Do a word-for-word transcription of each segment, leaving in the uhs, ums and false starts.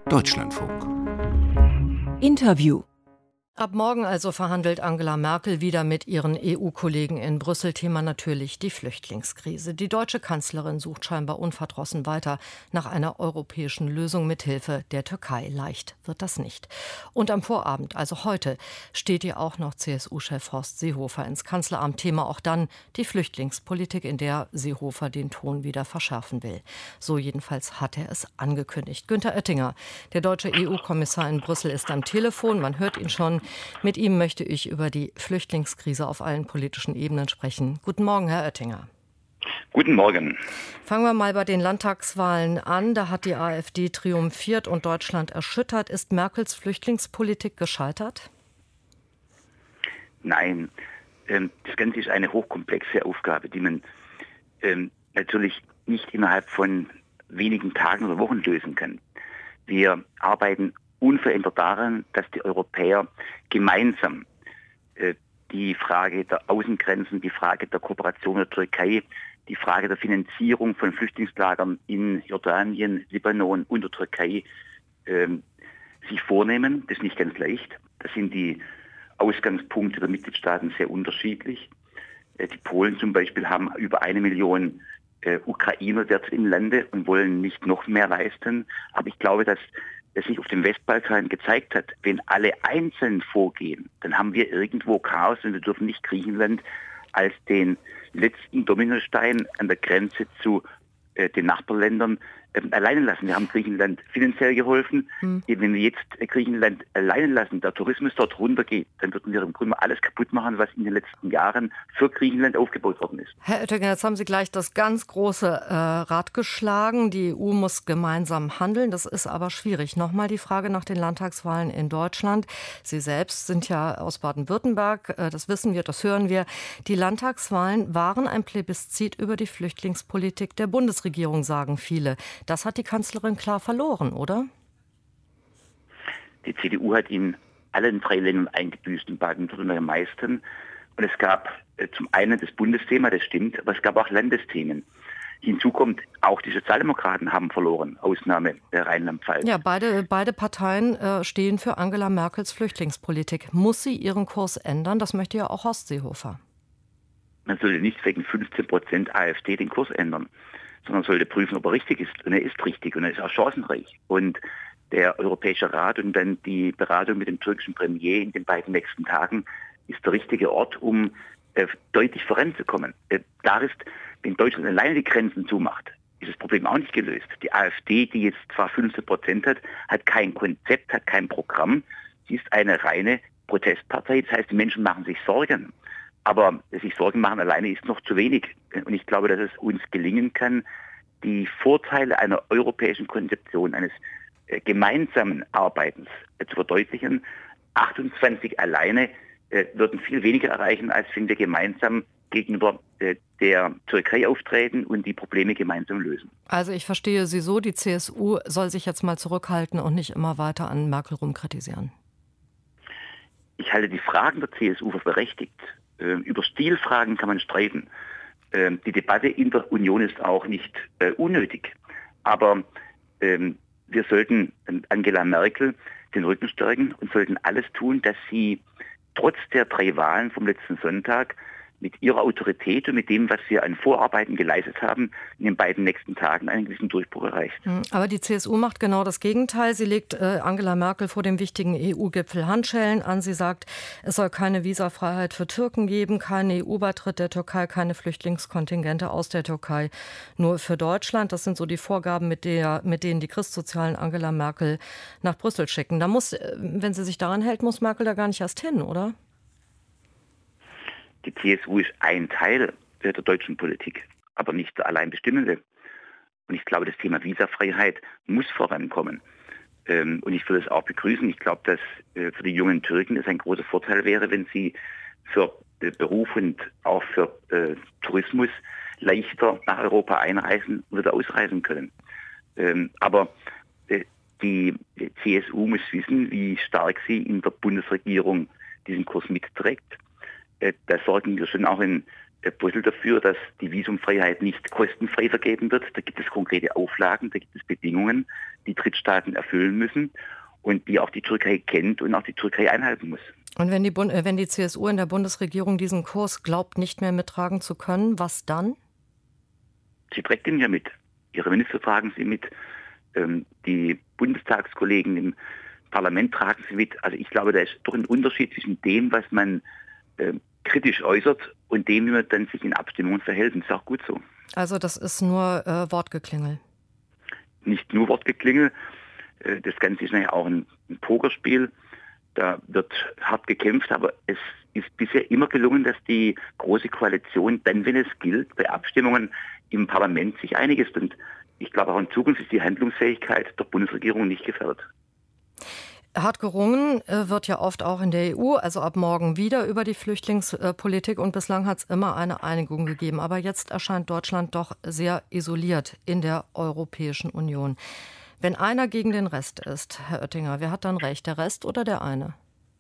Deutschlandfunk. Interview. Ab morgen also verhandelt Angela Merkel wieder mit ihren E U-Kollegen in Brüssel. Thema natürlich die Flüchtlingskrise. Die deutsche Kanzlerin sucht scheinbar unverdrossen weiter nach einer europäischen Lösung mit Hilfe der Türkei. Leicht wird das nicht. Und am Vorabend, also heute, steht ihr auch noch C S U-Chef Horst Seehofer ins Kanzleramt. Thema auch dann die Flüchtlingspolitik, in der Seehofer den Ton wieder verschärfen will. So jedenfalls hat er es angekündigt. Günther Oettinger, der deutsche E U-Kommissar in Brüssel, ist am Telefon. Man hört ihn schon. Mit ihm möchte ich über die Flüchtlingskrise auf allen politischen Ebenen sprechen. Guten Morgen, Herr Oettinger. Guten Morgen. Fangen wir mal bei den Landtagswahlen an. Da hat die AfD triumphiert und Deutschland erschüttert. Ist Merkels Flüchtlingspolitik gescheitert? Nein, das Ganze ist eine hochkomplexe Aufgabe, die man natürlich nicht innerhalb von wenigen Tagen oder Wochen lösen kann. Wir arbeiten unverändert daran, dass die Europäer gemeinsam äh, die Frage der Außengrenzen, die Frage der Kooperation mit der Türkei, die Frage der Finanzierung von Flüchtlingslagern in Jordanien, Libanon und der Türkei äh, sich vornehmen. Das ist nicht ganz leicht. Da sind die Ausgangspunkte der Mitgliedstaaten sehr unterschiedlich. Äh, die Polen zum Beispiel haben über eine Million äh, Ukrainer derzeit im Lande und wollen nicht noch mehr leisten. Aber ich glaube, dass es sich auf dem Westbalkan gezeigt hat, wenn alle einzeln vorgehen, dann haben wir irgendwo Chaos und wir dürfen nicht Griechenland als den letzten Dominostein an der Grenze zu äh, den Nachbarländern äh, alleine lassen. Wir haben Griechenland finanziell geholfen. Hm. Wenn wir jetzt äh, Griechenland alleine lassen, der Tourismus dort runtergeht, dann würden wir im Grunde alles kaputt machen, was in den letzten Jahren für Griechenland aufgebaut worden ist. Herr Oettinger, jetzt haben Sie gleich das ganz große äh, Rad geschlagen. Die E U muss gemeinsam handeln. Das ist aber schwierig. Nochmal die Frage nach den Landtagswahlen in Deutschland. Sie selbst sind ja aus Baden-Württemberg. Äh, das wissen wir, das hören wir. Die Landtagswahlen waren ein Plebiszit über die Flüchtlingspolitik der Bundesregierung, sagen viele. Das hat die Kanzlerin klar verloren, oder? Die C D U hat in allen drei Ländern eingebüßt, in Baden-Württemberg am meisten. Und es gab äh, zum einen das Bundesthema, das stimmt, aber es gab auch Landesthemen. Hinzu kommt, auch die Sozialdemokraten haben verloren, Ausnahme der Rheinland-Pfalz. Ja, beide, beide Parteien äh, stehen für Angela Merkels Flüchtlingspolitik. Muss sie ihren Kurs ändern? Das möchte ja auch Horst Seehofer. Man sollte nicht wegen fünfzehn Prozent AfD den Kurs ändern, sondern sollte prüfen, ob er richtig ist. Und er ist richtig und er ist auch chancenreich. Und der Europäische Rat und dann die Beratung mit dem türkischen Premier in den beiden nächsten Tagen ist der richtige Ort, um äh, deutlich voranzukommen. Äh, klar ist, wenn Deutschland alleine die Grenzen zumacht, ist das Problem auch nicht gelöst. Die AfD, die jetzt zwar fünfzehn Prozent hat, hat kein Konzept, hat kein Programm. Sie ist eine reine Protestpartei. Das heißt, die Menschen machen sich Sorgen. Aber sich Sorgen machen alleine ist noch zu wenig. Und ich glaube, dass es uns gelingen kann, die Vorteile einer europäischen Konzeption, eines äh, gemeinsamen Arbeitens äh, zu verdeutlichen. achtundzwanzig alleine äh, würden viel weniger erreichen, als wenn wir gemeinsam gegenüber äh, der Türkei auftreten und die Probleme gemeinsam lösen. Also ich verstehe Sie so, die C S U soll sich jetzt mal zurückhalten und nicht immer weiter an Merkel rumkritisieren. Ich halte die Fragen der C S U für berechtigt. Ähm, über Stilfragen kann man streiten. Ähm, die Debatte in der Union ist auch nicht äh, unnötig. Aber ähm, wir sollten Angela Merkel den Rücken stärken und sollten alles tun, dass sie trotz der drei Wahlen vom letzten Sonntag mit ihrer Autorität und mit dem, was wir an Vorarbeiten geleistet haben, in den beiden nächsten Tagen einen gewissen Durchbruch erreicht. Aber die C S U macht genau das Gegenteil. Sie legt äh, Angela Merkel vor dem wichtigen E U-Gipfel Handschellen an. Sie sagt, es soll keine Visafreiheit für Türken geben, keinen E U-Beitritt der Türkei, keine Flüchtlingskontingente aus der Türkei, nur für Deutschland. Das sind so die Vorgaben, mit, der, mit denen die Christsozialen Angela Merkel nach Brüssel schicken. Da muss, wenn sie sich daran hält, muss Merkel da gar nicht erst hin, oder? Die C S U ist ein Teil der deutschen Politik, aber nicht der allein bestimmende. Und ich glaube, das Thema Visafreiheit muss vorankommen. Und ich würde es auch begrüßen. Ich glaube, dass für die jungen Türken es ein großer Vorteil wäre, wenn sie für Beruf und auch für Tourismus leichter nach Europa einreisen und wieder ausreisen können. Aber die C S U muss wissen, wie stark sie in der Bundesregierung diesen Kurs mitträgt. Da sorgen wir schon auch in Brüssel dafür, dass die Visumfreiheit nicht kostenfrei vergeben wird. Da gibt es konkrete Auflagen, da gibt es Bedingungen, die Drittstaaten erfüllen müssen und die auch die Türkei kennt und auch die Türkei einhalten muss. Und wenn die, Bund- äh, wenn die C S U in der Bundesregierung diesen Kurs glaubt, nicht mehr mittragen zu können, was dann? Sie trägt ihn ja mit. Ihre Minister tragen sie mit. Ähm, die Bundestagskollegen im Parlament tragen sie mit. Also ich glaube, da ist doch ein Unterschied zwischen dem, was man äh, kritisch äußert und dem, wie man dann sich in Abstimmungen verhält. Und das ist auch gut so. Also das ist nur äh, Wortgeklingel. Nicht nur Wortgeklingel. Äh, das Ganze ist natürlich auch ein, ein Pokerspiel. Da wird hart gekämpft, aber es ist bisher immer gelungen, dass die Große Koalition dann, wenn es gilt, bei Abstimmungen im Parlament sich einig ist. Und ich glaube, auch in Zukunft ist die Handlungsfähigkeit der Bundesregierung nicht gefährdet. Hart gerungen äh, wird ja oft auch in der E U, also ab morgen wieder über die Flüchtlingspolitik. Und bislang hat es immer eine Einigung gegeben. Aber jetzt erscheint Deutschland doch sehr isoliert in der Europäischen Union. Wenn einer gegen den Rest ist, Herr Oettinger, wer hat dann recht, der Rest oder der eine?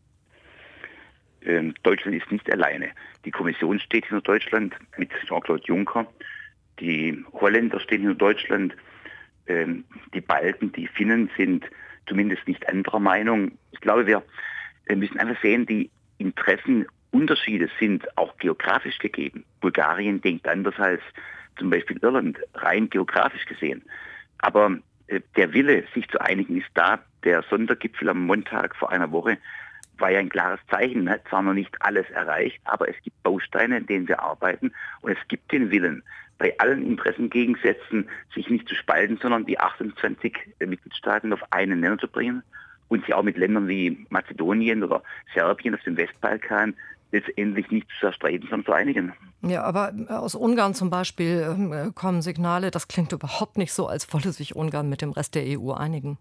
Ähm, Deutschland ist nicht alleine. Die Kommission steht hinter Deutschland mit Jean-Claude Juncker. Die Holländer stehen hinter Deutschland. Ähm, die Balten, die Finnen sind zumindest nicht anderer Meinung. Ich glaube, wir müssen einfach sehen, die Interessenunterschiede sind auch geografisch gegeben. Bulgarien denkt anders als zum Beispiel Irland, rein geografisch gesehen. Aber äh, der Wille, sich zu einigen, ist da. Der Sondergipfel am Montag vor einer Woche war ja ein klares Zeichen. Man hat zwar noch nicht alles erreicht, aber es gibt Bausteine, an denen wir arbeiten. Und es gibt den Willen, bei allen Interessengegensätzen sich nicht zu spalten, sondern die achtundzwanzig Mitgliedstaaten auf einen Nenner zu bringen und sie auch mit Ländern wie Mazedonien oder Serbien auf dem Westbalkan letztendlich nicht zu zerstreiten, sondern zu einigen. Ja, aber aus Ungarn zum Beispiel äh, kommen Signale, das klingt überhaupt nicht so, als wolle sich Ungarn mit dem Rest der E U einigen.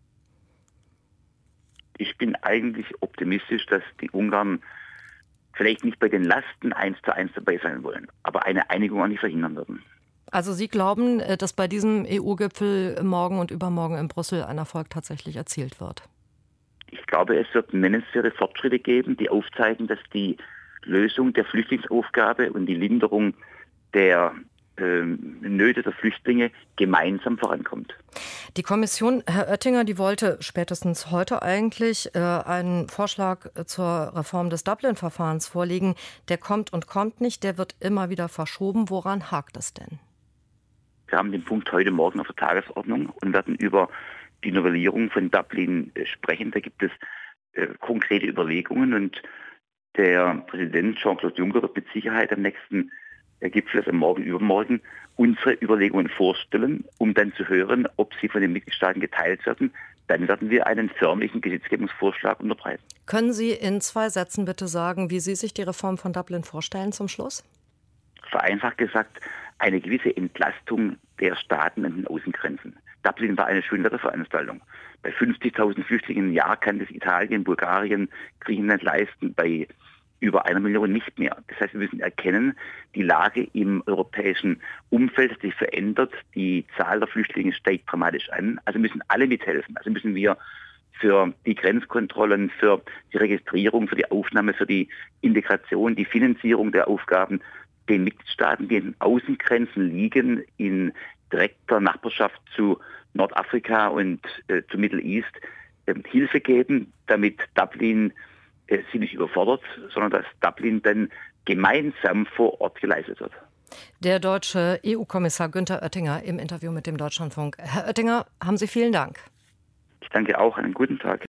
Ich bin eigentlich optimistisch, dass die Ungarn vielleicht nicht bei den Lasten eins zu eins dabei sein wollen, aber eine Einigung auch nicht verhindern würden. Also Sie glauben, dass bei diesem E U-Gipfel morgen und übermorgen in Brüssel ein Erfolg tatsächlich erzielt wird? Ich glaube, es wird nennenswerte Fortschritte geben, die aufzeigen, dass die Lösung der Flüchtlingsaufgabe und die Linderung der ähm, Nöte der Flüchtlinge gemeinsam vorankommt. Die Kommission, Herr Oettinger, die wollte spätestens heute eigentlich äh, einen Vorschlag zur Reform des Dublin-Verfahrens vorlegen. Der kommt und kommt nicht, der wird immer wieder verschoben. Woran hakt es denn? Wir haben den Punkt heute Morgen auf der Tagesordnung und werden über die Novellierung von Dublin äh, sprechen. Da gibt es äh, konkrete Überlegungen und der Präsident Jean-Claude Juncker wird mit Sicherheit am nächsten äh, Gipfel, also morgen, übermorgen, unsere Überlegungen vorstellen, um dann zu hören, ob sie von den Mitgliedstaaten geteilt werden. Dann werden wir einen förmlichen Gesetzgebungsvorschlag unterbreiten. Können Sie in zwei Sätzen bitte sagen, wie Sie sich die Reform von Dublin vorstellen zum Schluss? Vereinfacht gesagt, eine gewisse Entlastung der Staaten an den Außengrenzen. Dublin war eine Schönwetterveranstaltung. Bei fünfzigtausend Flüchtlingen im Jahr kann das Italien, Bulgarien, Griechenland leisten, bei über einer Million nicht mehr. Das heißt, wir müssen erkennen, die Lage im europäischen Umfeld hat sich verändert, die Zahl der Flüchtlinge steigt dramatisch an, also müssen alle mithelfen. Also müssen wir für die Grenzkontrollen, für die Registrierung, für die Aufnahme, für die Integration, die Finanzierung der Aufgaben den Mitgliedstaaten, die in den Außengrenzen liegen, in direkter Nachbarschaft zu Nordafrika und äh, zu Middle East, äh, Hilfe geben, damit Dublin äh, sie nicht überfordert, sondern dass Dublin dann gemeinsam vor Ort geleistet wird. Der deutsche E U-Kommissar Günther Oettinger im Interview mit dem Deutschlandfunk. Herr Oettinger, haben Sie vielen Dank. Ich danke auch, einen guten Tag.